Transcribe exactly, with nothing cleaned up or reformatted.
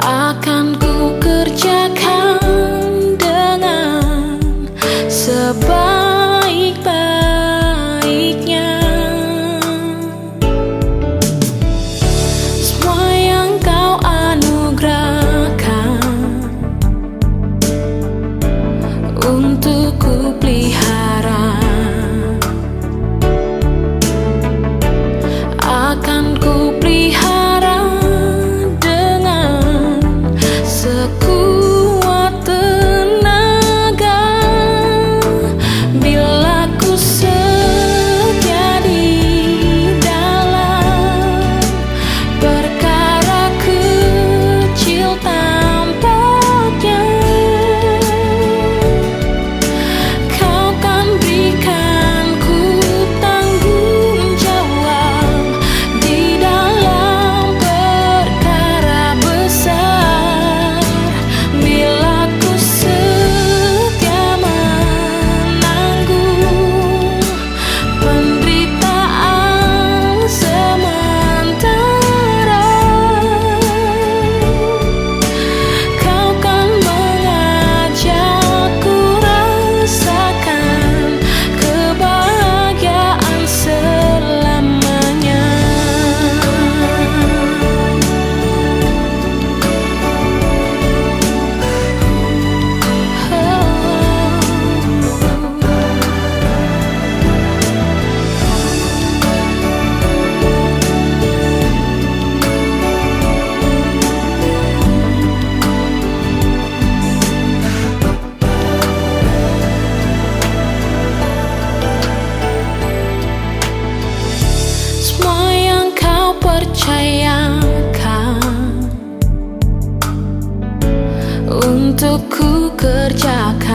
akan ku kerjakan dengan sebaik-baiknya. Semua yang kau anugerahkan untuk ku pelihara, akan ku pelihara dengan sekuat tenaga. Bila ku setia di dalam perkara kecil tampaknya, kau kan berikan ku tanggung jawab di dalam perkara besar. Bila ku setia menanggung penderitaan sementara, kau kan mengajakku rasakan kebahagiaan selamanya. Semua yang kau percayakan untuk ku kerjakan